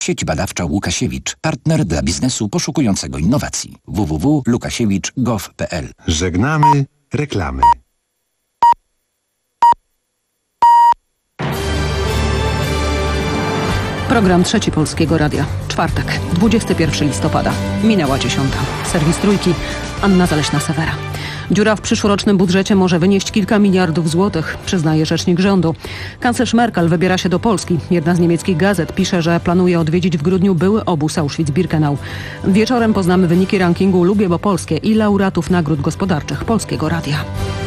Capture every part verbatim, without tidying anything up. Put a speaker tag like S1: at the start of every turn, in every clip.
S1: Sieć badawcza Łukasiewicz. Partner dla biznesu poszukującego innowacji. w w w kropka łukasiewicz kropka gov kropka p l.
S2: Żegnamy reklamy.
S3: Program Trzeci Polskiego Radia. Czwartek, dwudziestego pierwszego listopada. Minęła dziesiąta. Serwis Trójki. Anna Zaleśna-Sewera. Dziura w przyszłorocznym budżecie może wynieść kilka miliardów złotych, przyznaje rzecznik rządu. Kanclerz Merkel wybiera się do Polski. Jedna z niemieckich gazet pisze, że planuje odwiedzić w grudniu były obóz Auschwitz-Birkenau. Wieczorem poznamy wyniki rankingu Lubię, bo polskie i laureatów nagród gospodarczych Polskiego Radia.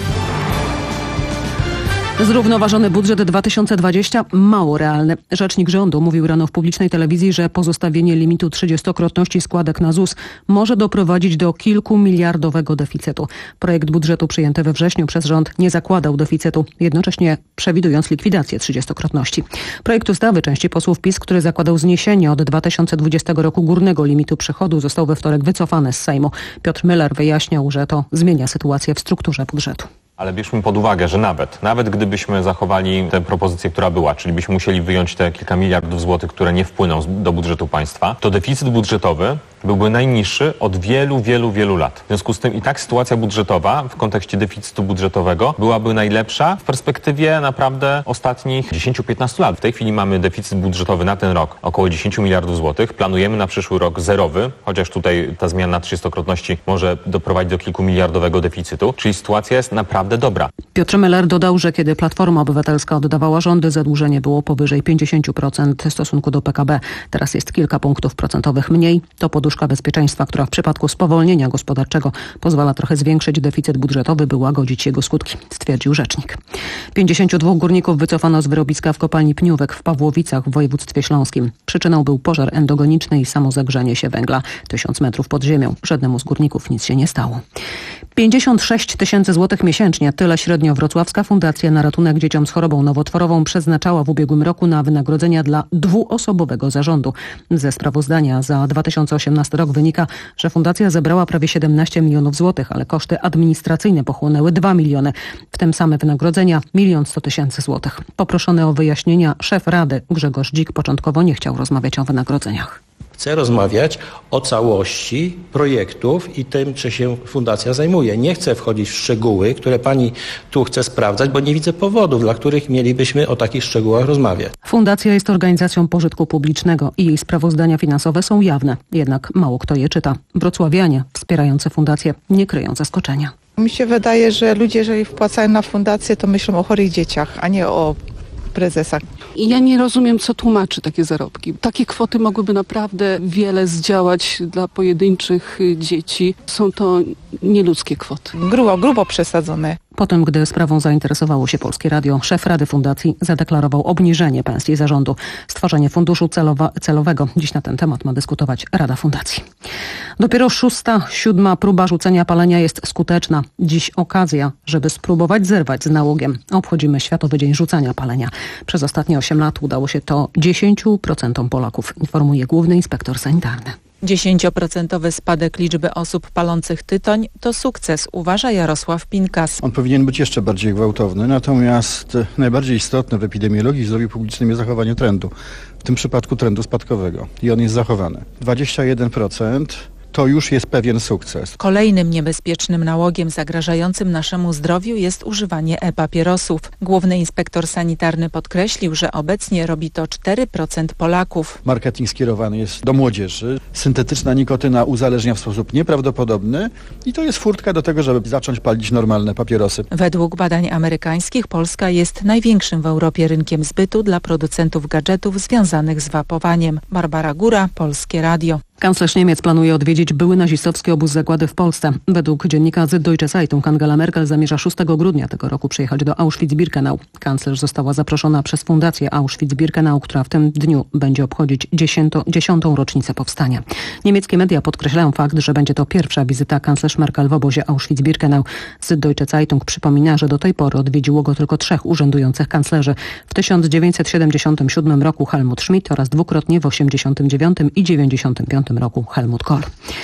S3: Zrównoważony budżet dwa tysiące dwudziesty mało realny. Rzecznik rządu mówił rano w publicznej telewizji, że pozostawienie limitu trzydziestokrotności składek na Z U S może doprowadzić do kilkumiliardowego deficytu. Projekt budżetu przyjęty we wrześniu przez rząd nie zakładał deficytu, jednocześnie przewidując likwidację trzydziestokrotności. Projekt ustawy części posłów PiS, który zakładał zniesienie od dwa tysiące dwudziestego roku górnego limitu przychodu, został we wtorek wycofany z Sejmu. Piotr Müller wyjaśniał, że to zmienia sytuację w strukturze budżetu.
S4: Ale bierzmy pod uwagę, że nawet, nawet gdybyśmy zachowali tę propozycję, która była, czyli byśmy musieli wyjąć te kilka miliardów złotych, które nie wpłyną do budżetu państwa, to deficyt budżetowy byłby najniższy od wielu, wielu, wielu lat. W związku z tym i tak sytuacja budżetowa w kontekście deficytu budżetowego byłaby najlepsza w perspektywie naprawdę ostatnich dziesięciu do piętnastu lat. W tej chwili mamy deficyt budżetowy na ten rok około dziesięć miliardów złotych. Planujemy na przyszły rok zerowy, chociaż tutaj ta zmiana trzydziestokrotności może doprowadzić do kilkumiliardowego deficytu, czyli sytuacja jest naprawdę dobra.
S3: Piotr Müller dodał, że kiedy Platforma Obywatelska oddawała rządy, zadłużenie było powyżej pięćdziesiąt procent w stosunku do P K B. Teraz jest kilka punktów procentowych mniej. To poduszka bezpieczeństwa, która w przypadku spowolnienia gospodarczego pozwala trochę zwiększyć deficyt budżetowy, by łagodzić jego skutki, stwierdził rzecznik. pięćdziesięciu dwóch górników wycofano z wyrobiska w kopalni Pniówek w Pawłowicach w województwie śląskim. Przyczyną był pożar endogeniczny i samozagrzanie się węgla. Tysiąc metrów pod ziemią. Żadnemu z górników nic się nie stało. pięćdziesiąt sześć tysięcy złotych miesięcznie. Tyle średnio Wrocławska Fundacja na ratunek dzieciom z chorobą nowotworową przeznaczała w ubiegłym roku na wynagrodzenia dla dwuosobowego zarządu. Ze sprawozdania za dwa tysiące osiemnasty rok wynika, że fundacja zebrała prawie siedemnaście milionów złotych, ale koszty administracyjne pochłonęły dwa miliony. W tym same wynagrodzenia milion sto tysięcy złotych. Poproszony o wyjaśnienia szef Rady Grzegorz Dzik początkowo nie chciał rozmawiać o wynagrodzeniach.
S5: Chcę rozmawiać o całości projektów i tym, czy się fundacja zajmuje. Nie chcę wchodzić w szczegóły, które pani tu chce sprawdzać, bo nie widzę powodów, dla których mielibyśmy o takich szczegółach rozmawiać.
S3: Fundacja jest organizacją pożytku publicznego i jej sprawozdania finansowe są jawne. Jednak mało kto je czyta. Wrocławianie wspierający fundację nie kryją zaskoczenia.
S6: Mi się wydaje, że ludzie, jeżeli wpłacają na fundację, to myślą o chorych dzieciach, a nie o prezesach.
S7: I ja nie rozumiem, co tłumaczy takie zarobki. Takie kwoty mogłyby naprawdę wiele zdziałać dla pojedynczych dzieci. Są to nieludzkie kwoty.
S6: Grubo, grubo przesadzone.
S3: Potem, gdy sprawą zainteresowało się Polskie Radio, szef Rady Fundacji zadeklarował obniżenie pensji zarządu, stworzenie funduszu celowa, celowego. Dziś na ten temat ma dyskutować Rada Fundacji. Dopiero szósta, siódma próba rzucenia palenia jest skuteczna. Dziś okazja, żeby spróbować zerwać z nałogiem. Obchodzimy Światowy Dzień Rzucania Palenia. Przez ostatnie osiem lat udało się to dziesięciu procentom Polaków, informuje główny inspektor sanitarny.
S8: Dziesięcioprocentowy spadek liczby osób palących tytoń to sukces, uważa Jarosław Pinkas.
S9: On powinien być jeszcze bardziej gwałtowny, natomiast najbardziej istotne w epidemiologii i zdrowiu publicznym jest zachowanie trendu. W tym przypadku trendu spadkowego. I on jest zachowany. dwadzieścia jeden procent to już jest pewien sukces.
S8: Kolejnym niebezpiecznym nałogiem zagrażającym naszemu zdrowiu jest używanie e-papierosów. Główny inspektor sanitarny podkreślił, że obecnie robi to cztery procent Polaków.
S9: Marketing skierowany jest do młodzieży. Syntetyczna nikotyna uzależnia w sposób nieprawdopodobny i to jest furtka do tego, żeby zacząć palić normalne papierosy.
S8: Według badań amerykańskich Polska jest największym w Europie rynkiem zbytu dla producentów gadżetów związanych z wapowaniem. Barbara Góra, Polskie Radio.
S3: Kanclerz Niemiec planuje odwiedzić były nazistowski obóz zagłady w Polsce. Według dziennika Süddeutsche Zeitung Angela Merkel zamierza szóstego grudnia tego roku przyjechać do Auschwitz-Birkenau. Kanclerz została zaproszona przez Fundację Auschwitz-Birkenau, która w tym dniu będzie obchodzić dziesięto, dziesiątą rocznicę powstania. Niemieckie media podkreślają fakt, że będzie to pierwsza wizyta kanclerz Merkel w obozie Auschwitz-Birkenau. Süddeutsche Zeitung przypomina, że do tej pory odwiedziło go tylko trzech urzędujących kanclerzy. W tysiąc dziewięćset siedemdziesiątym siódmym roku Helmut Schmidt oraz dwukrotnie w osiemdziesiątym dziewiątym i dziewięćdziesiątym piątym roku Helmut Kohl.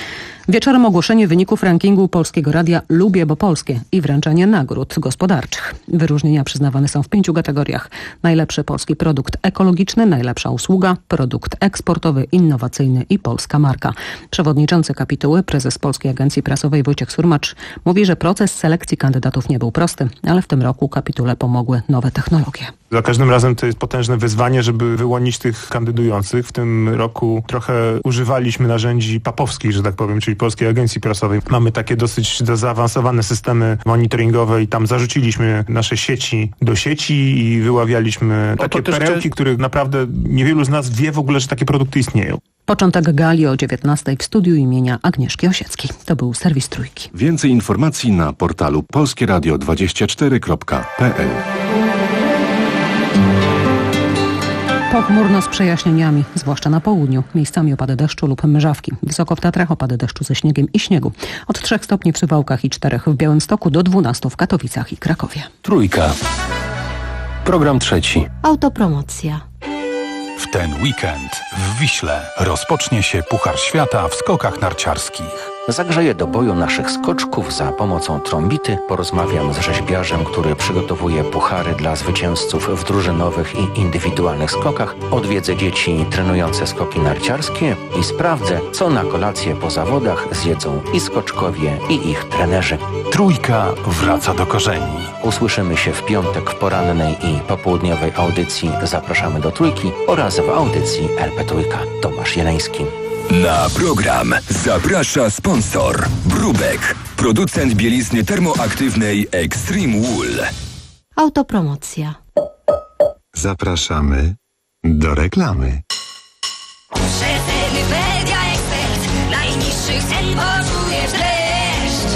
S3: Wieczorem ogłoszenie wyników rankingu Polskiego Radia Lubię, bo polskie i wręczenie nagród gospodarczych. Wyróżnienia przyznawane są w pięciu kategoriach. Najlepszy polski produkt ekologiczny, najlepsza usługa, produkt eksportowy, innowacyjny i polska marka. Przewodniczący kapituły, prezes Polskiej Agencji Prasowej Wojciech Surmacz mówi, że proces selekcji kandydatów nie był prosty, ale w tym roku kapitule pomogły nowe technologie.
S10: Za każdym razem to jest potężne wyzwanie, żeby wyłonić tych kandydujących. W tym roku trochę używaliśmy narzędzi papowskich, że tak powiem, czyli Polskiej Agencji Prasowej. Mamy takie dosyć zaawansowane systemy monitoringowe i tam zarzuciliśmy nasze sieci do sieci i wyławialiśmy takie perełki, też... których naprawdę niewielu z nas wie w ogóle, że takie produkty istnieją.
S3: Początek gali o dziewiętnastej w studiu imienia Agnieszki Osieckiej. To był serwis Trójki.
S2: Więcej informacji na portalu polskie radio dwadzieścia cztery kropka p l.
S3: Pochmurno z przejaśnieniami, zwłaszcza na południu. Miejscami opady deszczu lub mrzawki. Wysoko w Tatrach opady deszczu ze śniegiem i śniegu. Od trzech stopni w Suwałkach i czterech w Białymstoku do dwunastu w Katowicach i Krakowie.
S11: Trójka. Program trzeci.
S12: Autopromocja.
S13: W ten weekend w Wiśle rozpocznie się Puchar Świata w skokach narciarskich.
S1: Zagrzeję do boju naszych skoczków za pomocą trąbity. Porozmawiam z rzeźbiarzem, który przygotowuje puchary dla zwycięzców w drużynowych i indywidualnych skokach. Odwiedzę dzieci trenujące skoki narciarskie i sprawdzę, co na kolację po zawodach zjedzą i skoczkowie, i ich trenerzy.
S13: Trójka wraca do korzeni.
S1: Usłyszymy się w piątek w porannej i popołudniowej audycji Zapraszamy do Trójki oraz w audycji L P Trójka. Tomasz Jeleński.
S14: Na program zaprasza sponsor Brubek, producent bielizny termoaktywnej Extreme Wool.
S12: Autopromocja.
S2: Zapraszamy do reklamy.
S15: Rzetelny Media Expert, najniższych cen poczujesz dreszcz.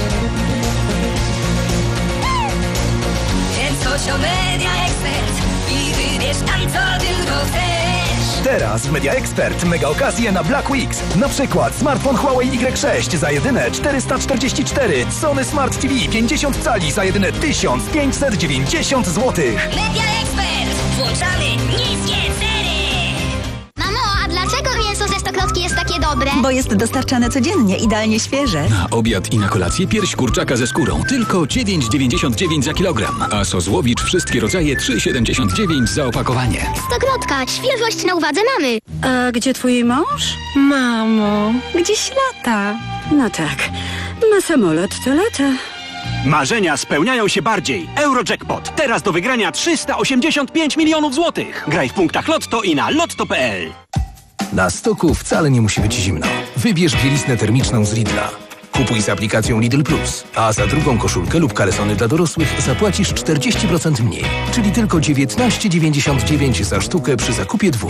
S15: Więc chodź do Media Expert i wybierz tam, co tylko chcesz.
S16: Teraz w Media Expert mega okazje na Black Weeks. Na przykład smartfon Huawei Y sześć za jedyne czterysta czterdzieści cztery, Sony Smart T V pięćdziesiąt cali za jedyne tysiąc pięćset dziewięćdziesiąt złotych.
S15: Media Expert. Włączamy niskie ceny.
S17: Mamo, a dlaczego mięso ze Stokrotki jest takie dobre?
S18: Bo jest dostarczane codziennie, idealnie świeże.
S19: Na obiad i na kolację pierś kurczaka ze skórą. Tylko dziewięć dziewięćdziesiąt dziewięć za kilogram. A sos Łowicz wszystkie rodzaje trzy siedemdziesiąt dziewięć za opakowanie.
S17: Stokrotka, świeżość na uwadze mamy.
S18: A gdzie twój mąż? Mamo, gdzieś lata. No tak, ma samolot, to lata.
S20: Marzenia spełniają się bardziej. Eurojackpot. Teraz do wygrania trzysta osiemdziesiąt pięć milionów złotych. Graj w punktach Lotto i na lotto kropka p l.
S11: Na stoku wcale nie musi być zimno. Wybierz bieliznę termiczną z Lidla. Kupuj z aplikacją Lidl Plus, a za drugą koszulkę lub kalesony dla dorosłych zapłacisz czterdzieści procent mniej, czyli tylko dziewiętnaście dziewięćdziesiąt dziewięć za sztukę przy zakupie dwóch.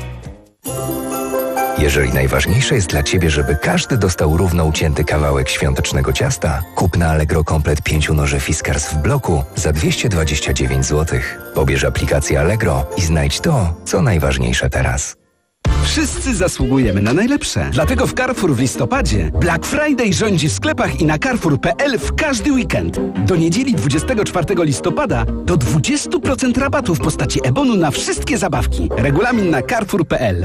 S21: Jeżeli najważniejsze jest dla Ciebie, żeby każdy dostał równo ucięty kawałek świątecznego ciasta, kup na Allegro komplet pięciu noży Fiskars w bloku za dwieście dwadzieścia dziewięć złotych. Pobierz aplikację Allegro i znajdź to, co najważniejsze teraz.
S22: Wszyscy zasługujemy na najlepsze. Dlatego w Carrefour w listopadzie Black Friday rządzi w sklepach i na carrefour kropka p l w każdy weekend. Do niedzieli dwudziestego czwartego listopada do dwadzieścia procent rabatu w postaci e-bonu na wszystkie zabawki. Regulamin na carrefour kropka p l.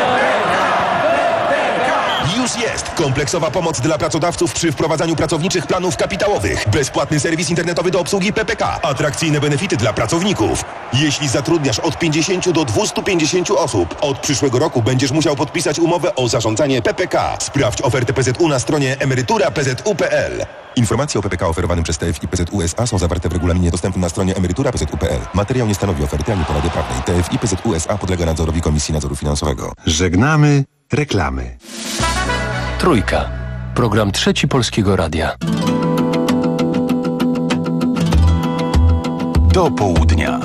S23: Już jest kompleksowa pomoc dla pracodawców przy wprowadzaniu pracowniczych planów kapitałowych. Bezpłatny serwis internetowy do obsługi P P K. Atrakcyjne benefity dla pracowników. Jeśli zatrudniasz od pięćdziesięciu do dwustu pięćdziesięciu osób, od przyszłego roku będziesz musiał podpisać umowę o zarządzanie P P K. Sprawdź ofertę P Z U na stronie emerytura kropka p z u kropka p l. Informacje o P P K oferowanym przez T F I P Z U S A są zawarte w regulaminie dostępnym na stronie emerytura kropka p z u kropka p l. Materiał nie stanowi oferty ani porady prawnej. T F I P Z U S A podlega nadzorowi Komisji Nadzoru Finansowego.
S2: Żegnamy reklamy.
S11: Trójka. Program trzeci Polskiego Radia.
S13: Do południa.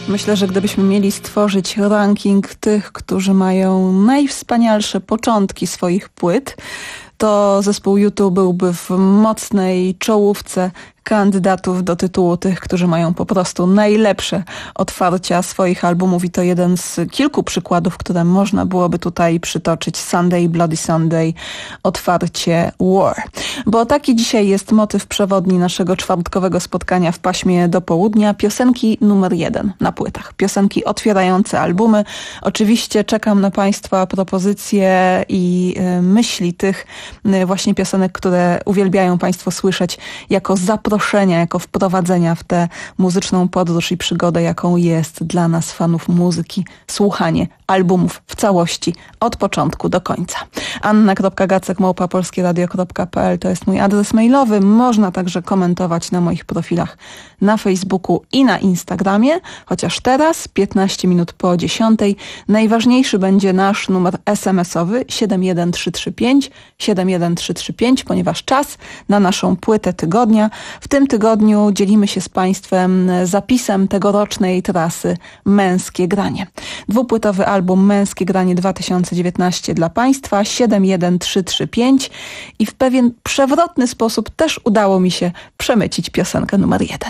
S4: Myślę, że gdybyśmy mieli stworzyć ranking tych, którzy mają najwspanialsze początki swoich płyt, to zespół U dwa byłby w mocnej czołówce kandydatów do tytułu tych, którzy mają po prostu najlepsze otwarcia swoich albumów i to jeden z kilku przykładów, które można byłoby tutaj przytoczyć. Sunday, Bloody Sunday, otwarcie War. Bo taki dzisiaj jest motyw przewodni naszego czwartkowego spotkania w paśmie do południa. Piosenki numer jeden na płytach. Piosenki otwierające albumy. Oczywiście czekam na Państwa propozycje i y, myśli tych y, właśnie piosenek, które uwielbiają Państwo słyszeć jako zaproszenia, jako wprowadzenia w tę muzyczną podróż i przygodę, jaką jest dla nas, fanów muzyki, słuchanie albumów w całości, od początku do końca. anna kropka gacek małpa polskie radio kropka p l to jest mój adres mailowy. Można także komentować na moich profilach na Facebooku i na Instagramie, chociaż teraz, piętnaście minut po dziesiątej, najważniejszy będzie nasz numer es em esowy siedem jeden trzy trzy pięć siedem jeden trzy trzy pięć, ponieważ czas na naszą płytę tygodnia. W tym tygodniu dzielimy się z Państwem zapisem tegorocznej trasy Męskie Granie. Dwupłytowy album Męskie Granie dwa tysiące dziewiętnaście dla Państwa, siedem jeden trzy trzy pięć i w pewien przewrotny sposób też udało mi się przemycić piosenkę numer jeden.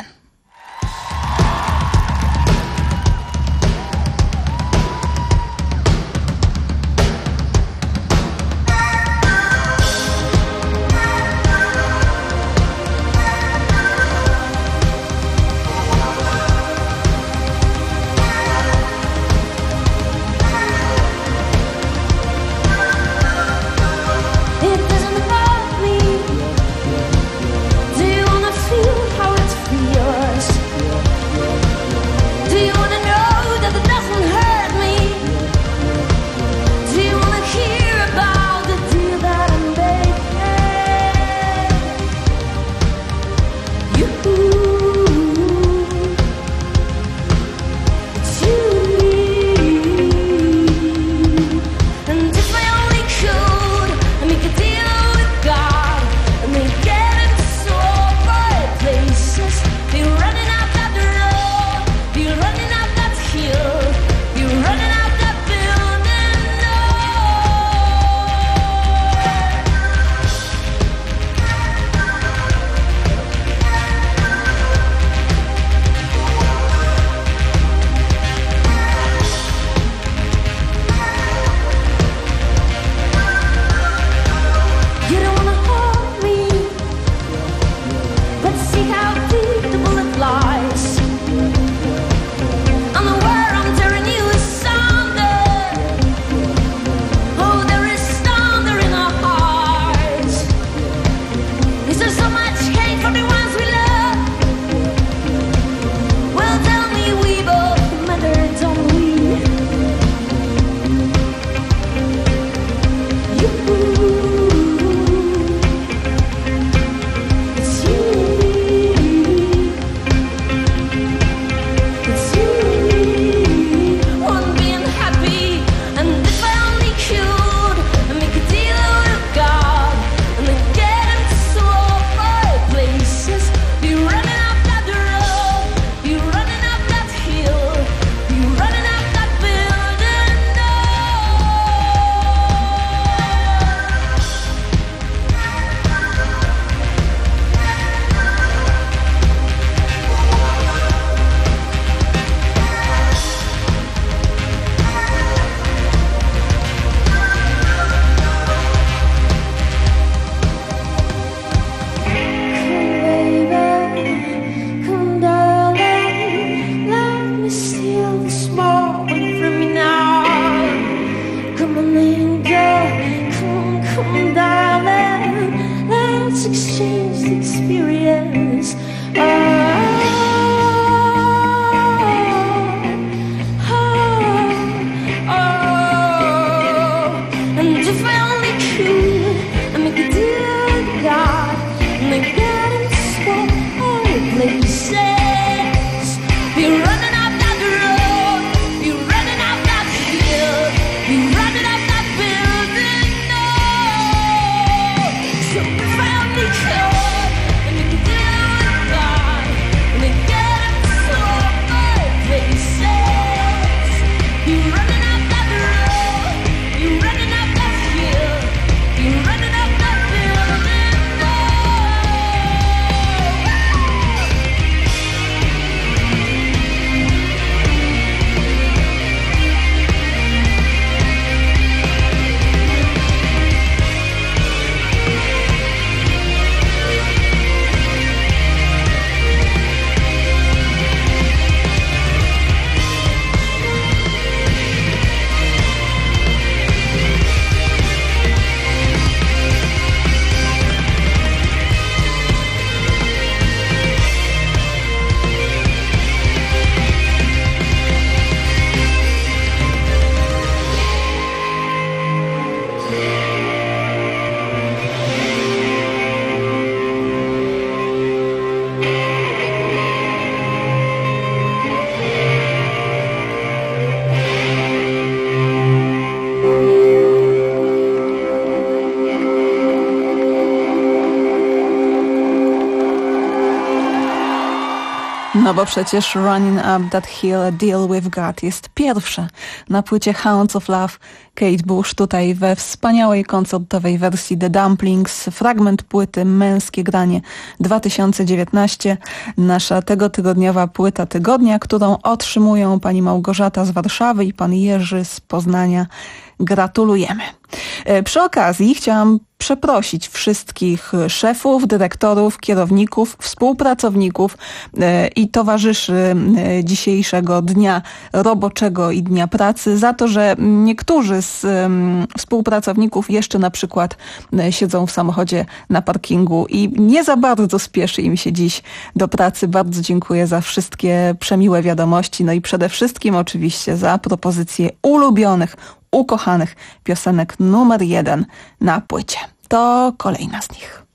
S5: Do you wanna feel how it feels?
S4: No bo przecież Running Up That Hill, A Deal We've Got jest pierwsze na płycie Hounds of Love. Kate Bush tutaj we wspaniałej koncertowej wersji The Dumplings, fragment płyty Męskie Granie dwa tysiące dziewiętnaście, nasza tegotygodniowa płyta tygodnia, którą otrzymują pani Małgorzata z Warszawy i pan Jerzy z Poznania. Gratulujemy. Przy okazji chciałam przeprosić wszystkich szefów, dyrektorów, kierowników, współpracowników i towarzyszy dzisiejszego dnia roboczego i dnia pracy za to, że niektórzy z współpracowników jeszcze na przykład siedzą w samochodzie na parkingu i nie za bardzo spieszy im się dziś do pracy. Bardzo dziękuję za wszystkie przemiłe wiadomości, no i przede wszystkim oczywiście za propozycje ulubionych, ukochanych piosenek numer jeden na płycie. To kolejna z nich.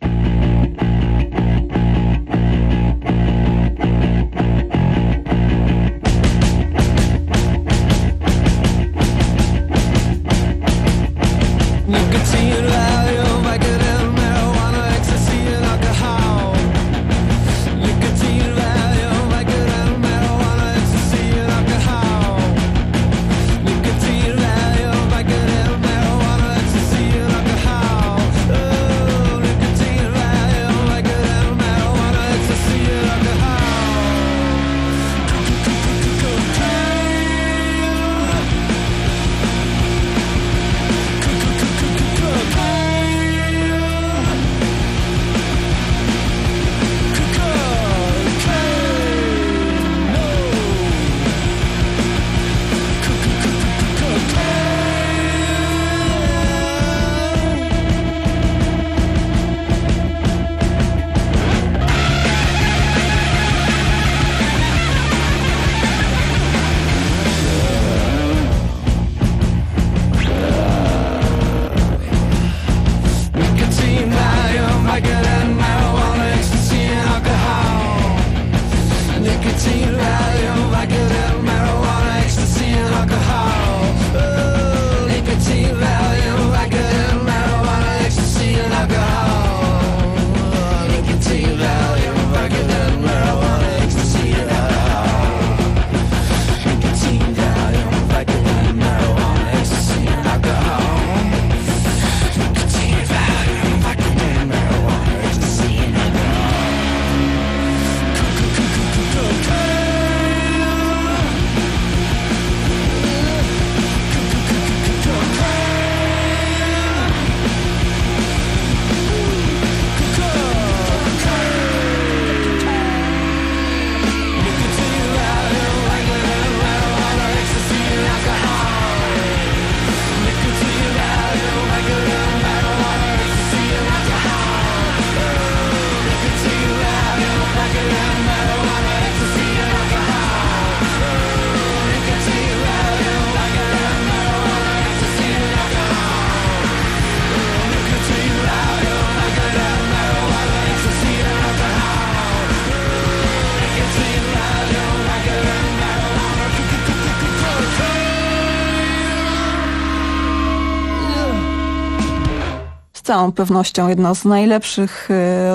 S4: Z całą pewnością jedno z najlepszych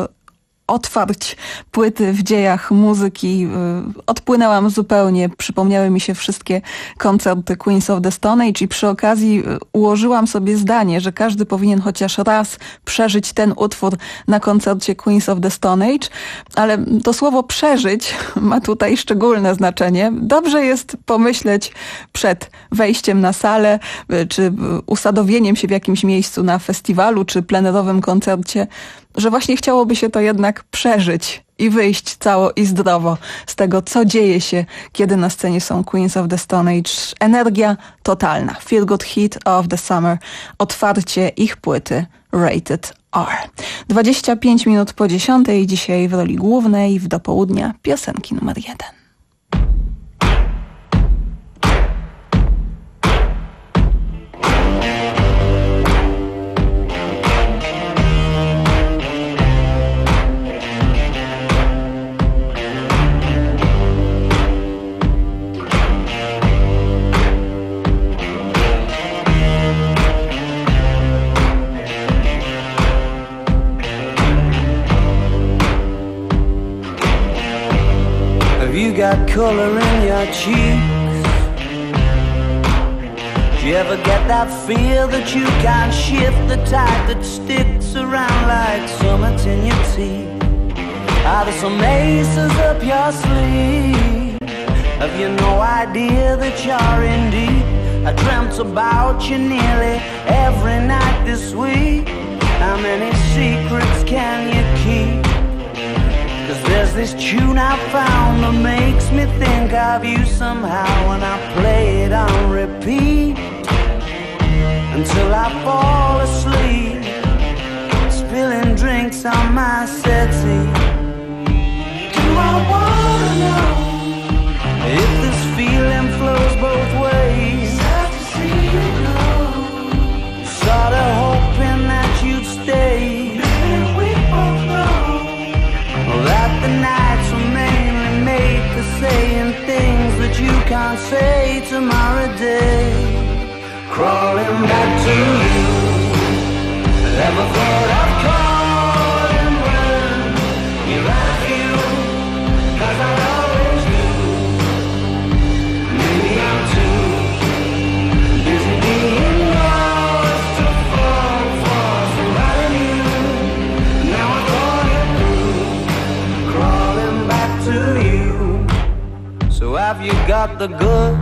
S4: otwarć płyty w dziejach muzyki. Odpłynęłam zupełnie, przypomniały mi się wszystkie koncerty Queens of the Stone Age i przy okazji ułożyłam sobie zdanie, że każdy powinien chociaż raz przeżyć ten utwór na koncercie Queens of the Stone Age, ale to słowo przeżyć ma tutaj szczególne znaczenie. Dobrze jest pomyśleć przed wejściem na salę, czy usadowieniem się w jakimś miejscu na festiwalu, czy plenerowym koncercie, że właśnie chciałoby się to jednak przeżyć i wyjść cało i zdrowo z tego, co dzieje się, kiedy na scenie są Queens of the Stone Age. Energia totalna. Feel Good Hit of the Summer. Otwarcie ich płyty Rated R. dwadzieścia pięć minut po dziesiątej, dzisiaj w roli głównej w dopołudnia piosenki numer jeden.
S5: color in your cheeks? Do you ever get that feel that you can't shift, the tide that sticks around like summits in your teeth? Are there some aces up your sleeve? Have you no idea that you're in deep? I dreamt about you nearly every night this week. How many secrets can you keep? Cause there's this tune I found that makes me think of you somehow, and I play it on repeat until I fall asleep, spilling drinks on my settee. Do I wanna know if this feeling flows both ways? Sad to see you go. Sorta hoping that you'd stay. Maybe we both know that the nights were mainly made for saying things that you can't say tomorrow day. Crawling back to you. Never thought I'd calling when you're like you, cause I always do. Maybe I'm too busy being lost to fall for somebody new. Now I thought it through, crawling back to you. So have you got the goods?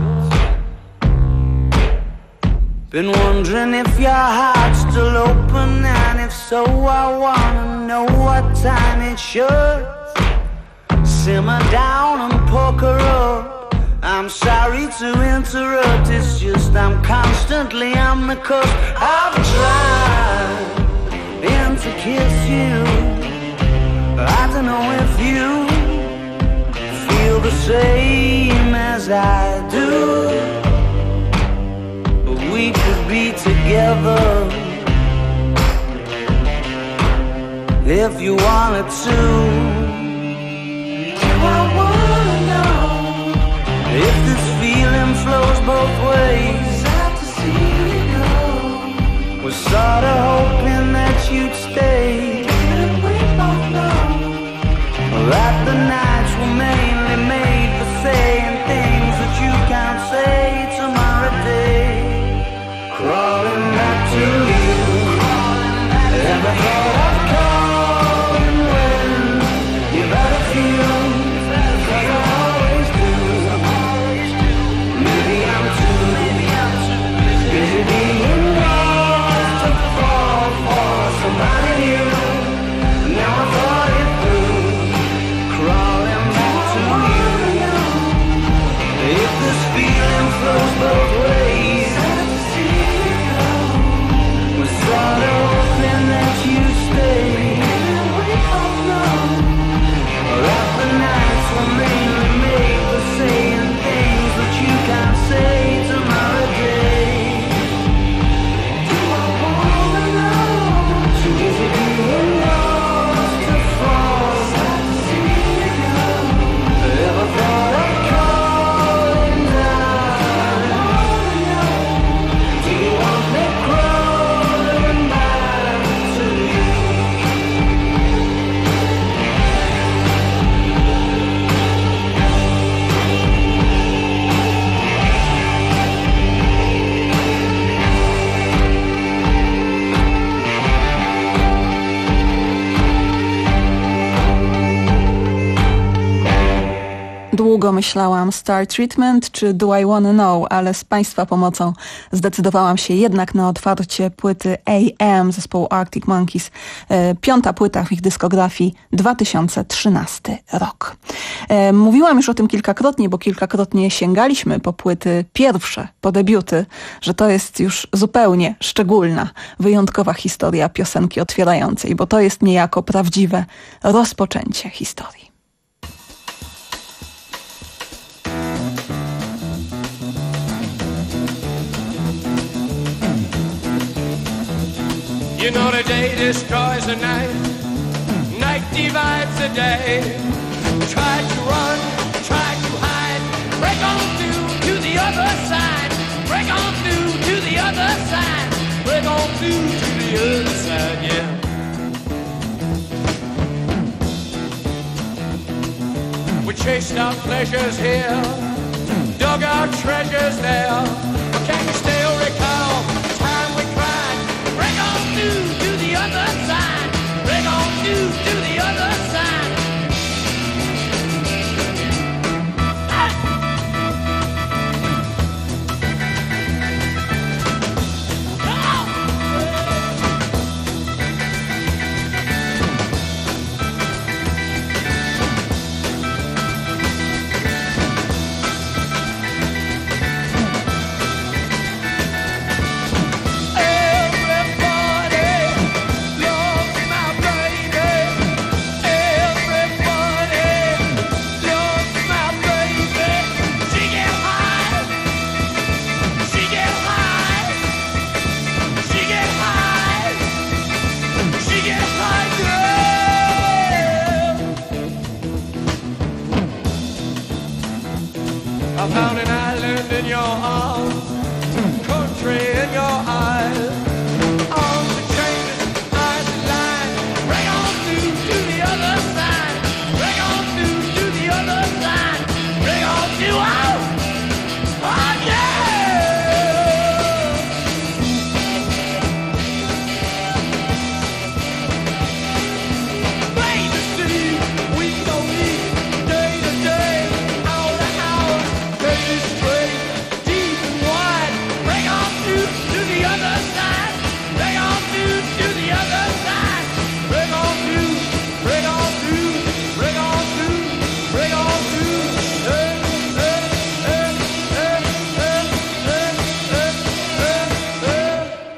S5: Been wondering if your heart's still open, and if so, I wanna know what time it should. Simmer down and poker up. I'm sorry to interrupt, it's just I'm constantly on the cusp. I've tried been to kiss you. I don't know if you feel the same as I do. We could be together if you wanted to. I wanna know if this feeling flows both ways. Sad to see you go. Was sorta hoping that you'd stay. And we both know that the nights were mainly made for saying things that you can't say tomorrow day. Crawling back to you. Never thought I'd call when you're out of view, cause I always do. Maybe I'm too busy being lost to fall for somebody new. Now I thought it through, crawling back to you. If this feeling flows both ways, sorta hoping that you stay. We both know that the nights were mainly made for saying things that you can't say tomorrow day. Do I wanna know? Too busy being lost to fall. Sad to see you go. Ever thought I'd call and die? Do you want me cry?
S4: Długo myślałam Star Treatment czy Do I Wanna Know, ale z Państwa pomocą zdecydowałam się jednak na otwarcie płyty A M zespołu Arctic Monkeys. Piąta płyta w ich dyskografii, dwa tysiące trzynasty rok. Mówiłam już o tym kilkakrotnie, bo kilkakrotnie sięgaliśmy po płyty pierwsze, po debiuty, że to jest już zupełnie szczególna, wyjątkowa historia piosenki otwierającej, bo to jest niejako prawdziwe rozpoczęcie historii.
S6: You know the day destroys the night, night divides the day. Try to run, try to hide, break on through to the other side, break on through to the other side, break on through to the other side, yeah. We're chased our pleasures here, dug our treasures there. But can you still recall the time we cried? Break on through to the other side. Break on through to the other side. I found an island in your arms, country in your eyes. Arms are changing, eyes are lying. Bring on through to the other side. Bring on through to the other side. Bring on through, oh, oh yeah! Play the city, we don't need day to day, hour to hour. Baby straight, deep and wide. Bring on through to the other side. Bring on through to the other side. Bring on through, bring on through, bring on through, bring on through. Hey, hey, hey, hey, hey, hey, hey, hey,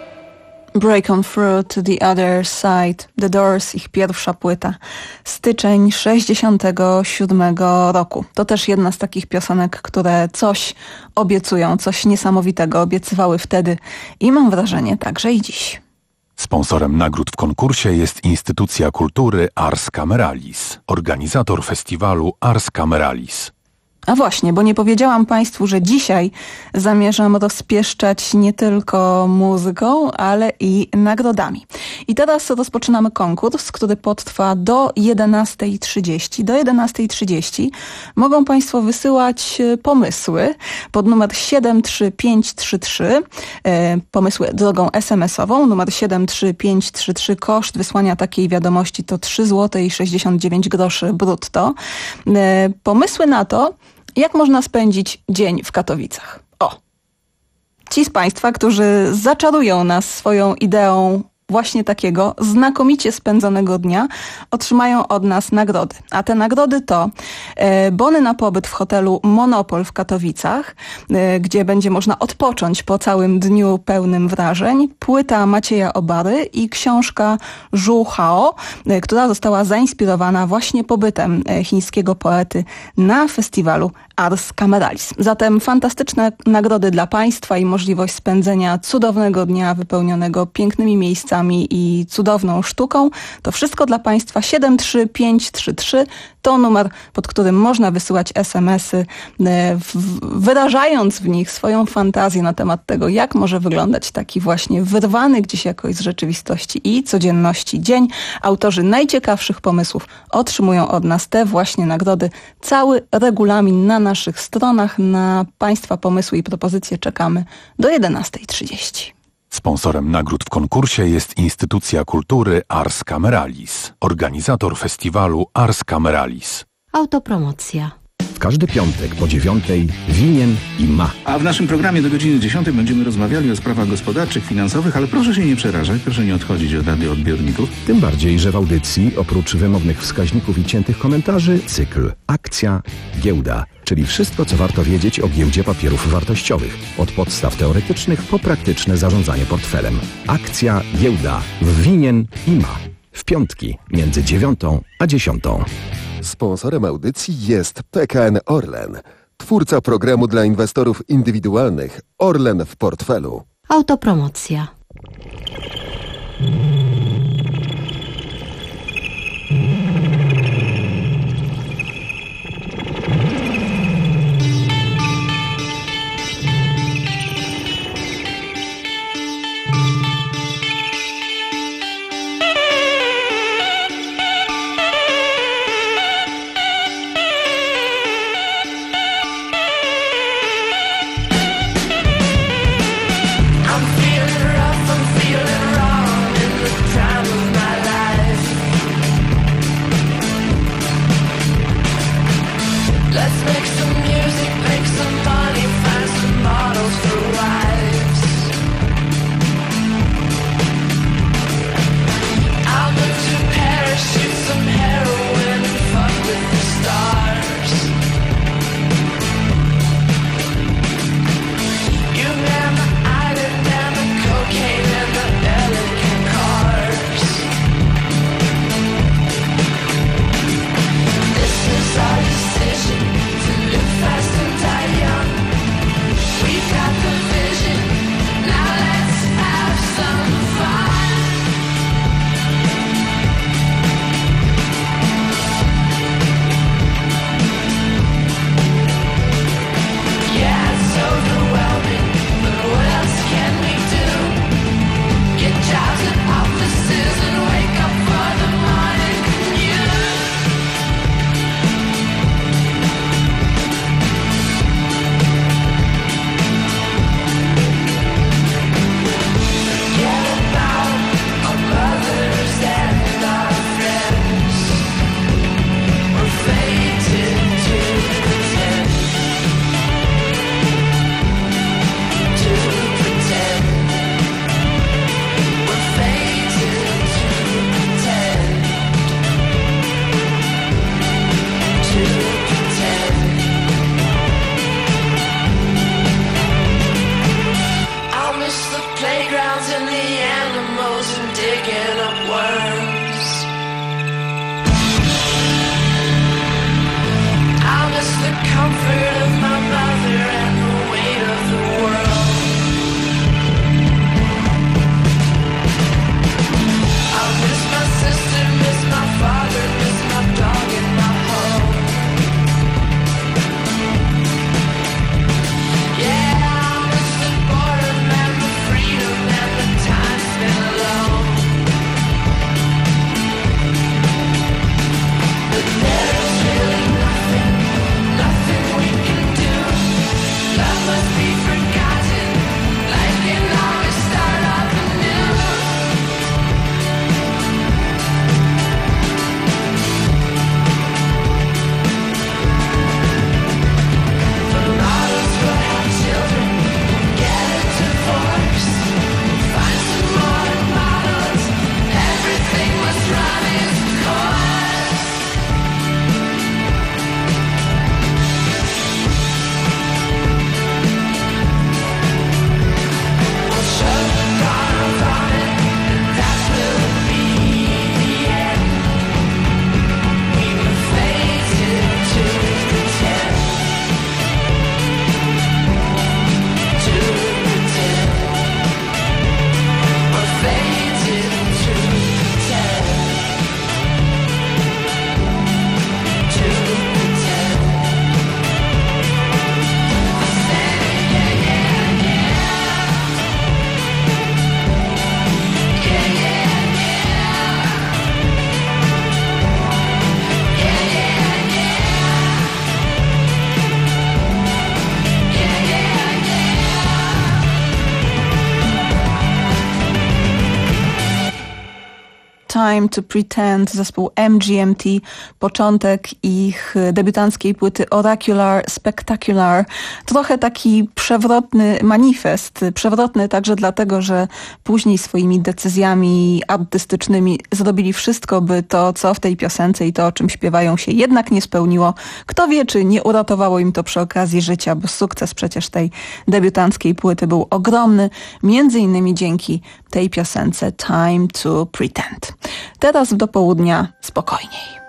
S6: hey.
S4: Break on through to the other side. The Doors, ich pierwsza płyta. Styczeń sześćdziesiątego siódmego roku. To też jedna z takich piosenek, które coś obiecują, coś niesamowitego obiecywały wtedy i mam wrażenie także i dziś.
S13: Sponsorem nagród w konkursie jest instytucja kultury Ars Cameralis, organizator festiwalu Ars Cameralis.
S4: A właśnie, bo nie powiedziałam Państwu, że dzisiaj zamierzam rozpieszczać nie tylko muzyką, ale i nagrodami. I teraz rozpoczynamy konkurs, który potrwa do jedenastej trzydzieści. Do jedenastej trzydzieści mogą Państwo wysyłać pomysły pod numer siedem trzy pięć trzy trzy, e, pomysły drogą es em esową, numer siedem trzy pięć trzy trzy. Koszt wysłania takiej wiadomości to trzy złote sześćdziesiąt dziewięć groszy brutto. E, pomysły na to, jak można spędzić dzień w Katowicach? O! Ci z Państwa, którzy zaczarują nas swoją ideą właśnie takiego znakomicie spędzonego dnia, otrzymają od nas nagrody. A te nagrody to e, bony na pobyt w hotelu Monopol w Katowicach, e, gdzie będzie można odpocząć po całym dniu pełnym wrażeń, płyta Macieja Obary i książka Zhu Hao, e, która została zainspirowana właśnie pobytem e, chińskiego poety na festiwalu Ars Cameralis. Zatem fantastyczne nagrody dla Państwa i możliwość spędzenia cudownego dnia wypełnionego pięknymi miejscami i cudowną sztuką. To wszystko dla Państwa. siedem trzy pięć trzy trzy to numer, pod którym można wysyłać es em esy, wyrażając w nich swoją fantazję na temat tego, jak może wyglądać taki właśnie wyrwany gdzieś jakoś z rzeczywistości i codzienności dzień. Autorzy najciekawszych pomysłów otrzymują od nas te właśnie nagrody. Cały regulamin na naszych stronach. Na Państwa pomysły i propozycje czekamy do jedenastej trzydzieści.
S13: Sponsorem nagród w konkursie jest instytucja kultury Ars Cameralis, organizator festiwalu Ars Cameralis.
S12: Autopromocja.
S7: W każdy piątek po dziewiątej winien i ma.
S8: A w naszym programie do godziny dziesiątej będziemy rozmawiali o sprawach gospodarczych, finansowych, ale proszę się nie przerażać, proszę nie odchodzić od radioodbiorników.
S7: Tym bardziej, że w audycji oprócz wymownych wskaźników i ciętych komentarzy cykl Akcja, Giełda, czyli wszystko, co warto wiedzieć o giełdzie papierów wartościowych. Od podstaw teoretycznych po praktyczne zarządzanie portfelem. Akcja, Giełda w winien i ma. W piątki między dziewiątą a dziesiątą.
S9: Sponsorem audycji jest P K N Orlen, twórca programu dla inwestorów indywidualnych Orlen w portfelu.
S12: Autopromocja.
S4: Time to Pretend, zespół M G M T, początek ich debiutanckiej płyty Oracular Spectacular. Trochę taki przewrotny manifest, przewrotny także dlatego, że później swoimi decyzjami artystycznymi zrobili wszystko, by to, co w tej piosence i to, o czym śpiewają, się jednak nie spełniło. Kto wie, czy nie uratowało im to przy okazji życia, bo sukces przecież tej debiutanckiej płyty był ogromny, między innymi dzięki tej piosence Time to Pretend. Teraz do południa spokojniej.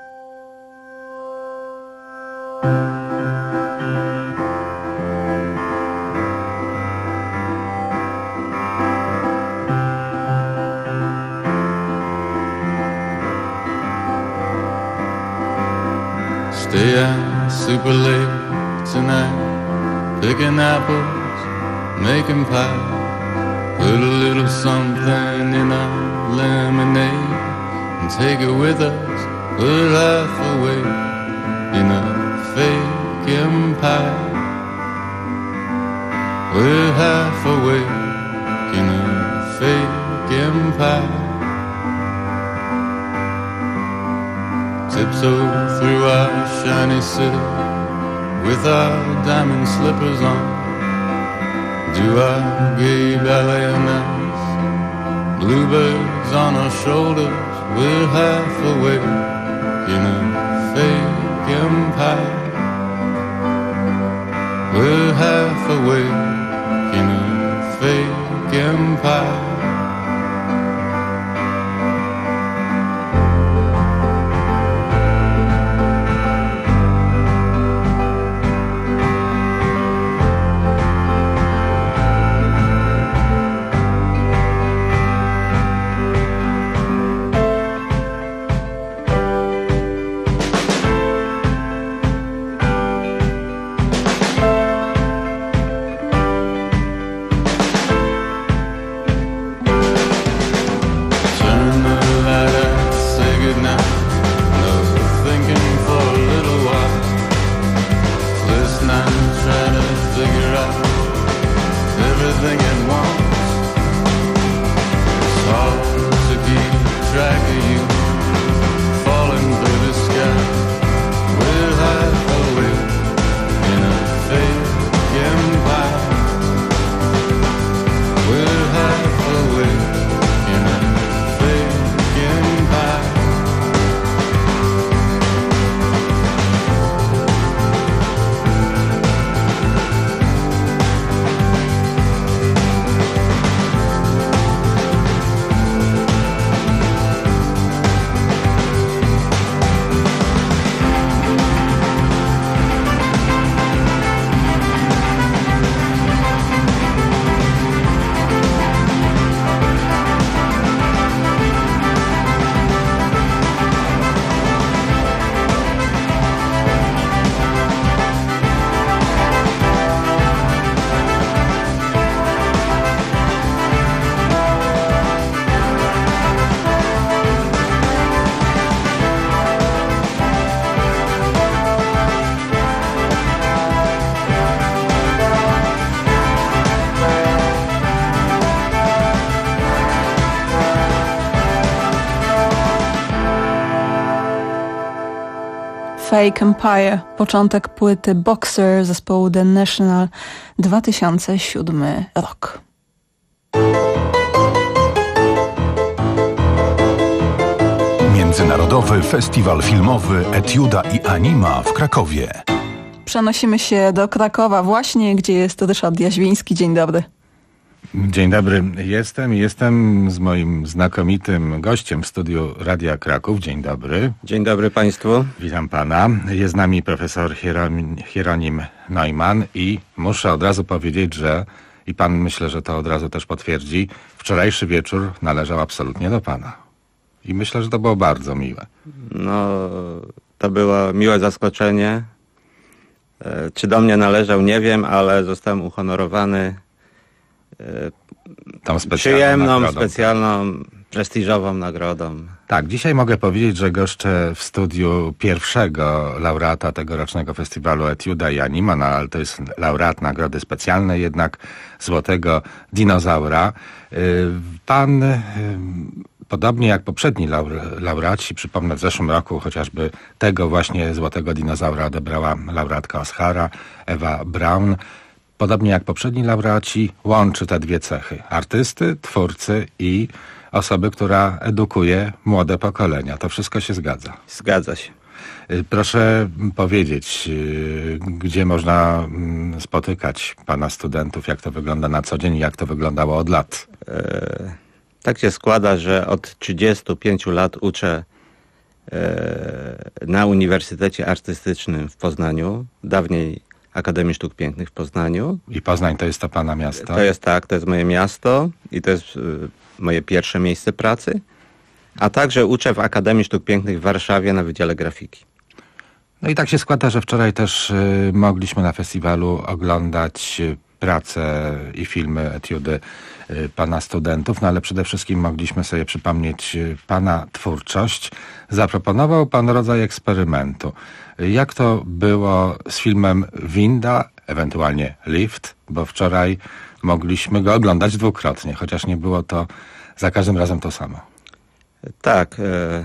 S1: Stay out super late tonight, picking apples, making pie. Put a little something in our lemonade and take it with us. Put half away in a fake empire. We're half awake in a fake empire. Tiptoe through our shiny city with our diamond slippers on. Do our gay ballet on ice. Bluebirds on our shoulders. We're half awake in a fake empire. We're half awake in a fake empire.
S4: Fake Empire, początek płyty Boxer zespołu The National, dwa tysiące siódmy rok.
S13: Międzynarodowy Festiwal Filmowy Etiuda i Anima w Krakowie.
S4: Przenosimy się do Krakowa właśnie, gdzie jest Ryszard Jaźwiński. Dzień dobry.
S3: Dzień dobry, jestem jestem z moim znakomitym gościem w studiu Radia Kraków. Dzień dobry.
S10: Dzień dobry Państwu.
S3: Witam Pana. Jest z nami profesor Hieronim, Hieronim Neumann i muszę od razu powiedzieć, że i Pan myślę, że to od razu też potwierdzi, wczorajszy wieczór należał absolutnie do Pana. I myślę, że to było bardzo miłe.
S10: No, to było miłe zaskoczenie. Czy do mnie należał, nie wiem, ale zostałem uhonorowany
S3: tą specjalną
S10: przyjemną,
S3: nagrodą.
S10: specjalną, prestiżową nagrodą.
S3: Tak, dzisiaj mogę powiedzieć, że goszczę w studiu pierwszego laureata tegorocznego festiwalu Etiuda i Anima, no, ale to jest laureat nagrody specjalnej jednak Złotego Dinozaura. Pan podobnie jak poprzedni laureaci, przypomnę w zeszłym roku chociażby tego właśnie Złotego Dinozaura odebrała laureatka Oscara, Ewa Braun. Podobnie jak poprzedni laureaci łączy te dwie cechy. Artysty, twórcy i osoby, która edukuje młode pokolenia. To wszystko się zgadza.
S10: Zgadza się.
S3: Proszę powiedzieć, gdzie można spotykać pana studentów, jak to wygląda na co dzień i jak to wyglądało od lat?
S10: E, tak się składa, że od trzydziestu pięciu lat uczę e, na Uniwersytecie Artystycznym w Poznaniu, dawniej Akademii Sztuk Pięknych w Poznaniu.
S3: I Poznań to jest to pana miasto?
S10: To jest tak, to jest moje miasto i to jest e, moje pierwsze miejsce pracy. A także uczę w Akademii Sztuk Pięknych w Warszawie na Wydziale Grafiki.
S3: No i tak się składa, że wczoraj też y, mogliśmy na festiwalu oglądać y, prace i filmy, etiudy y, pana studentów, no ale przede wszystkim mogliśmy sobie przypomnieć y, pana twórczość. Zaproponował pan rodzaj eksperymentu. Y, jak to było z filmem Winda, ewentualnie Lift, bo wczoraj mogliśmy go oglądać dwukrotnie, chociaż nie było to za każdym razem to samo.
S10: Tak. E,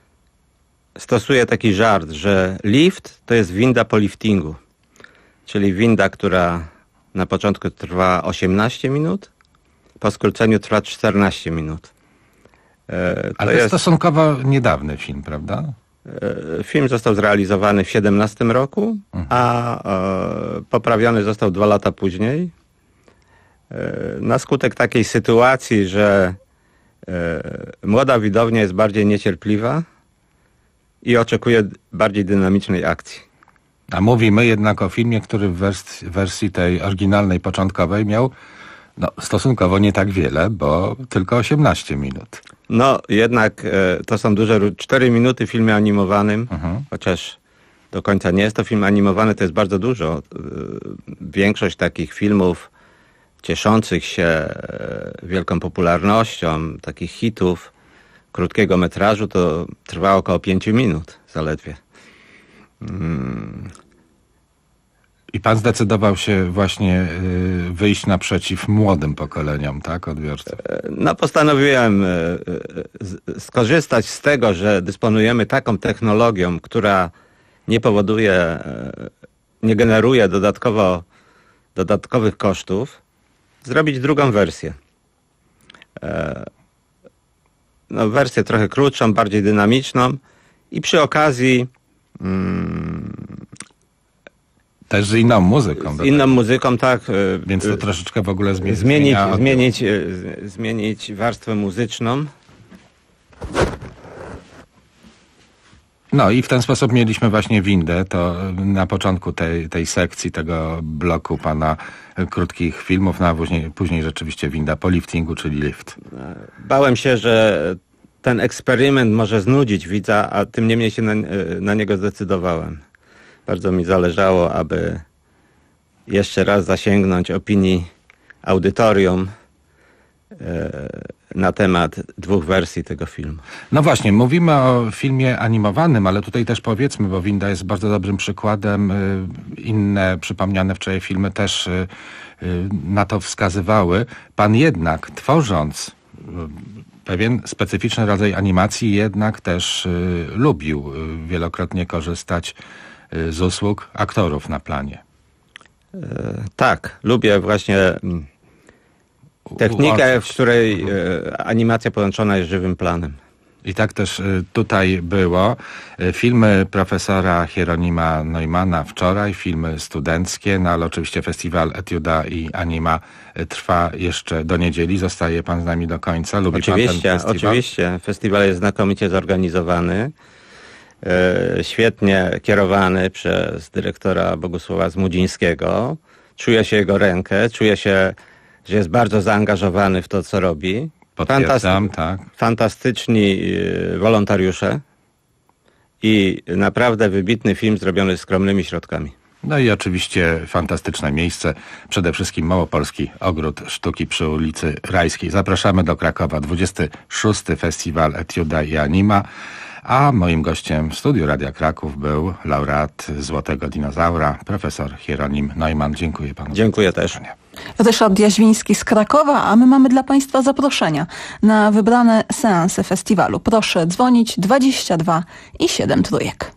S10: stosuję taki żart, że lift to jest winda po liftingu. Czyli winda, która na początku trwa osiemnaście minut, po skróceniu trwa czternaście minut.
S3: E, to Ale to jest stosunkowo niedawny film, prawda?
S10: E, film został zrealizowany w siedemnastym roku, mhm. a e, poprawiony został dwa lata później. E, na skutek takiej sytuacji, że młoda widownia jest bardziej niecierpliwa i oczekuje bardziej dynamicznej akcji.
S3: A mówimy jednak o filmie, który w wersji, wersji tej oryginalnej, początkowej miał no, stosunkowo nie tak wiele, bo tylko osiemnaście minut.
S10: No jednak e, to są duże, cztery minuty w filmie animowanym, uh-huh. chociaż do końca nie jest to film animowany, to jest bardzo dużo. E, większość takich filmów cieszących się wielką popularnością, takich hitów, krótkiego metrażu, to trwa około pięciu minut zaledwie. Hmm.
S3: I pan zdecydował się właśnie y, wyjść naprzeciw młodym pokoleniom, tak, odbiorców?
S10: No postanowiłem y, y, skorzystać z tego, że dysponujemy taką technologią, która nie powoduje, y, nie generuje dodatkowo, dodatkowych kosztów, zrobić drugą wersję. E, no, wersję trochę krótszą, bardziej dynamiczną i przy okazji mm,
S3: też z inną muzyką.
S10: Z inną muzyką, tak.
S3: Więc to troszeczkę w ogóle zmieni,
S10: zmienić, zmienić, zmienić warstwę muzyczną.
S3: No i w ten sposób mieliśmy właśnie windę, to na początku tej, tej sekcji, tego bloku pana krótkich filmów, no a później, później rzeczywiście winda po liftingu, czyli lift.
S10: Bałem się, że ten eksperyment może znudzić widza, a tym niemniej się na, na niego zdecydowałem. Bardzo mi zależało, aby jeszcze raz zasięgnąć opinii audytorium na temat dwóch wersji tego filmu.
S3: No właśnie, mówimy o filmie animowanym, ale tutaj też powiedzmy, bo Winda jest bardzo dobrym przykładem. Inne przypomniane wczoraj filmy też na to wskazywały. Pan jednak, tworząc pewien specyficzny rodzaj animacji, jednak też lubił wielokrotnie korzystać z usług aktorów na planie.
S10: Tak, lubię właśnie technikę, w której e, animacja połączona jest żywym planem.
S3: I tak też tutaj było. Filmy profesora Hieronima Neumana wczoraj, filmy studenckie, no ale oczywiście festiwal Etiuda i Anima trwa jeszcze do niedzieli. Zostaje pan z nami do końca. Lubi
S10: oczywiście,
S3: pan ten festiwal?
S10: Oczywiście. Festiwal jest znakomicie zorganizowany. E, świetnie kierowany przez dyrektora Bogusława Zmudzińskiego. Czuję się jego rękę, czuję się, że jest bardzo zaangażowany w to, co robi.
S3: Potwierdzam, tak.
S10: Fantastyczni wolontariusze i naprawdę wybitny film zrobiony skromnymi środkami.
S3: No i oczywiście fantastyczne miejsce, przede wszystkim Małopolski Ogród Sztuki przy ulicy Rajskiej. Zapraszamy do Krakowa, dwudziesty szósty Festiwal Etiuda i Anima, a moim gościem w studiu Radia Kraków był laureat Złotego Dinozaura, profesor Hieronim Neumann. Dziękuję panu.
S10: Dziękuję też.
S4: Ryszard Jaźwiński z Krakowa, a my mamy dla Państwa zaproszenia na wybrane seanse festiwalu. Proszę dzwonić dwadzieścia dwa i siedem trójek.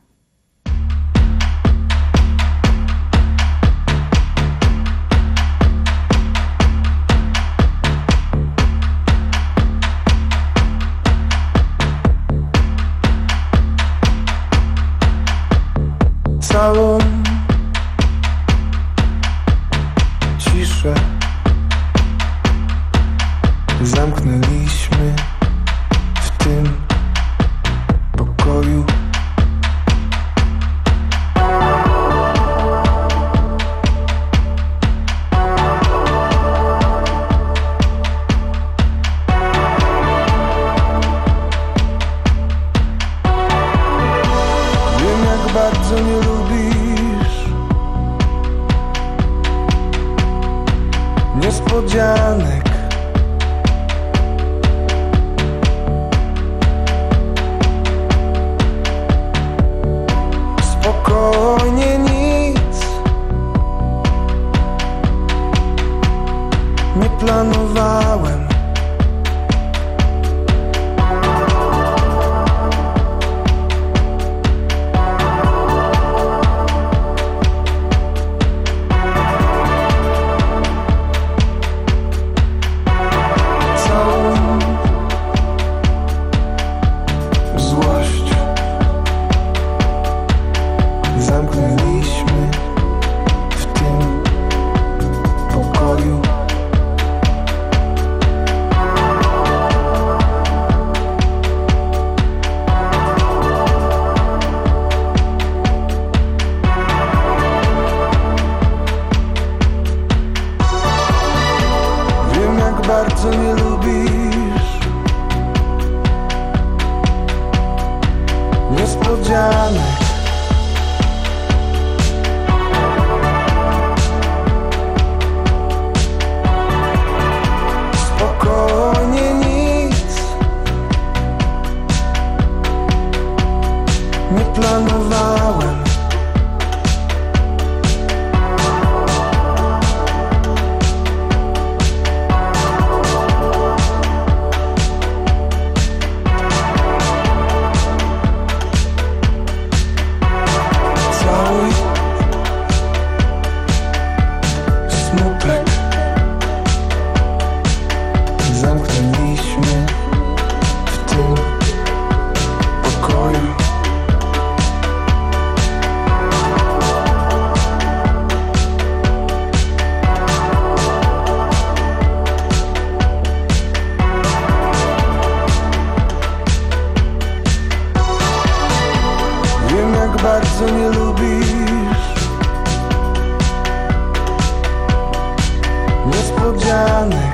S14: Całą ciszę zamknęliśmy w tym pokoju. Wiem, jak bardzo nie lubisz niespodzianek. Spokojnie, nic nie planowałem. Bardzo nie lubisz niespodzianek. Spokojnie, nic nie planowałem. Bardzo nie lubisz niespodzianek.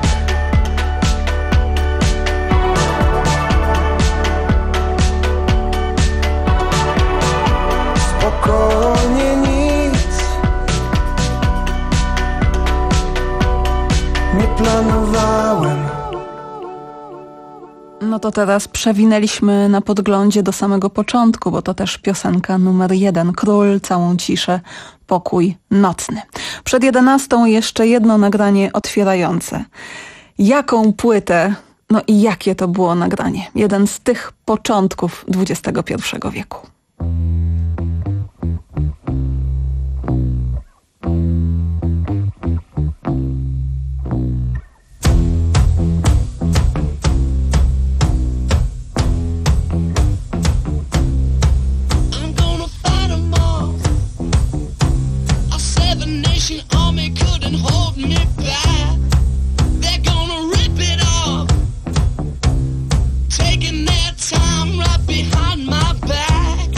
S14: Spokojnie, nic nie planowałem.
S4: No to teraz przewinęliśmy na podglądzie do samego początku, bo to też piosenka numer jeden. Król, całą ciszę, pokój nocny. Przed jedenastą jeszcze jedno nagranie otwierające. Jaką płytę, no i jakie to było nagranie? Jeden z tych początków dwudziestego pierwszego wieku.
S6: Army couldn't hold me back. They're gonna rip it off, taking their time right behind my back.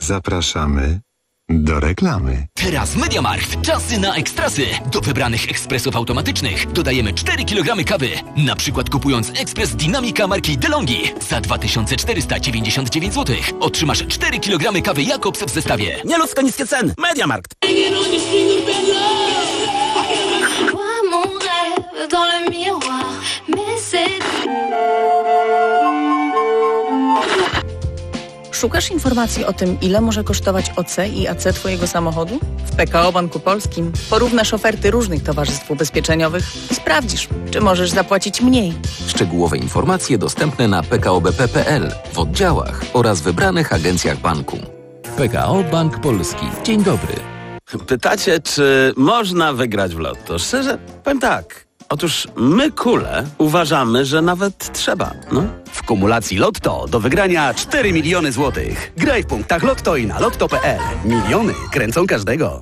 S2: Zapraszamy do reklamy.
S15: Teraz MediaMarkt. Czasy na ekstrasy. Do wybranych ekspresów automatycznych dodajemy cztery kilogramy kawy. Na przykład kupując ekspres Dynamika marki DeLonghi za dwa tysiące czterysta dziewięćdziesiąt dziewięć złotych otrzymasz cztery kilogramy kawy Jakobs w zestawie.
S20: Nieludzko niskie ceny. MediaMarkt.
S16: Szukasz informacji o tym, ile może kosztować O C i A C Twojego samochodu? W P K O Banku Polskim porównasz oferty różnych towarzystw ubezpieczeniowych i sprawdzisz, czy możesz zapłacić mniej.
S19: Szczegółowe informacje dostępne na p k o b p kropka p l, w oddziałach oraz wybranych agencjach banku. P K O Bank Polski. Dzień dobry.
S20: Pytacie, czy można wygrać w lotto? Szczerze, powiem tak. Otóż my, kule, uważamy, że nawet trzeba, no.
S22: W kumulacji Lotto do wygrania cztery miliony złotych. Graj w punktach Lotto i na lotto kropka p l. Miliony kręcą każdego.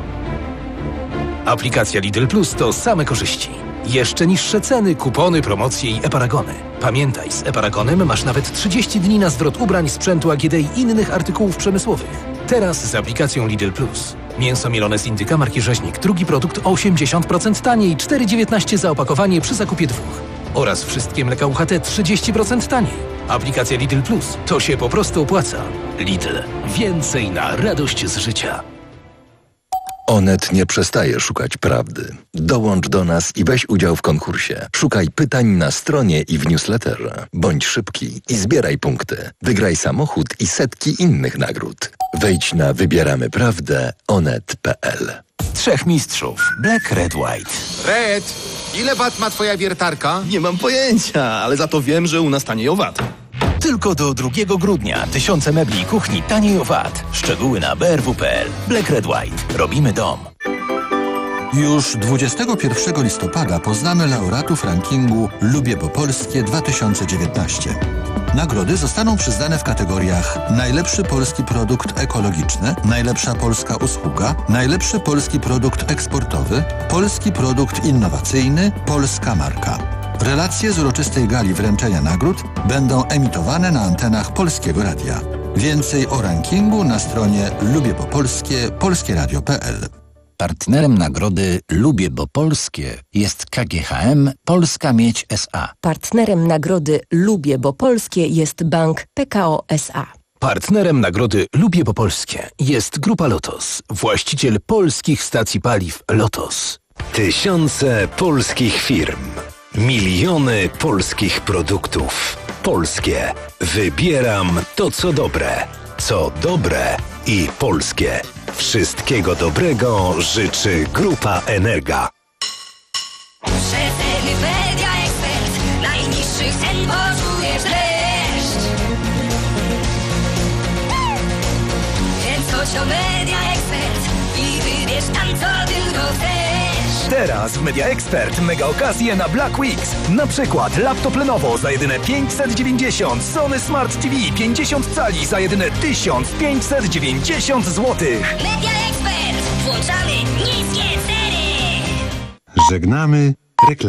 S11: Aplikacja Lidl Plus to same korzyści. Jeszcze niższe ceny, kupony, promocje i e-paragony. Pamiętaj, z e-paragonem masz nawet trzydzieści dni na zwrot ubrań, sprzętu A G D i innych artykułów przemysłowych. Teraz z aplikacją Lidl Plus. Mięso mielone z indyka marki Rzeźnik. Drugi produkt o osiemdziesiąt procent taniej, cztery dziewiętnaście za opakowanie przy zakupie dwóch. Oraz wszystkie mleka U H T trzydzieści procent taniej. Aplikacja Lidl Plus. To się po prostu opłaca. Lidl. Więcej na radość z życia.
S24: Onet nie przestaje szukać prawdy. Dołącz do nas i weź udział w konkursie. Szukaj pytań na stronie i w newsletterze. Bądź szybki i zbieraj punkty. Wygraj samochód i setki innych nagród. Wejdź na wybieramy prawdę onet kropka p l.
S11: Trzech mistrzów. Black, Red, White.
S25: Red, ile wat ma twoja wiertarka?
S26: Nie mam pojęcia, ale za to wiem, że u nas tanieją wat.
S11: Tylko do drugiego grudnia. Tysiące mebli i kuchni taniej o V A T. Szczegóły na b r w kropka p l. Black, Red, White. Robimy dom.
S27: Już dwudziestego pierwszego listopada poznamy laureatów rankingu Lubię Bo Polskie dwa tysiące dziewiętnaście. Nagrody zostaną przyznane w kategoriach najlepszy polski produkt ekologiczny, najlepsza polska usługa, najlepszy polski produkt eksportowy, polski produkt innowacyjny, polska marka. Relacje z uroczystej gali wręczenia nagród będą emitowane na antenach Polskiego Radia. Więcej o rankingu na stronie lubię bo polskie polskie radio kropka p l.
S28: Partnerem nagrody Lubię Bo Polskie jest K G H M Polska Miedź S A.
S29: Partnerem nagrody Lubię Bo Polskie jest Bank P K O S A.
S11: Partnerem nagrody Lubię Bo Polskie jest Grupa Lotos, właściciel polskich stacji paliw Lotos.
S30: Tysiące polskich firm. Miliony polskich produktów. Polskie. Wybieram to, co dobre. Co dobre i polskie. Wszystkiego dobrego życzy Grupa Energa.
S31: Przeceny Media Expert. Najniższych cen poczujesz dreszcz. Kręć o Media Expert i wybierz tam, co tylko chcesz.
S22: Teraz w Media Expert mega okazje na Black Weeks. Na przykład laptop Lenovo za jedyne pięćset dziewięćdziesiąt, Sony Smart T V pięćdziesiąt cali za jedyne tysiąc pięćset dziewięćdziesiąt złotych.
S31: Media Expert. Włączamy niskie ceny.
S2: Żegnamy reklamę.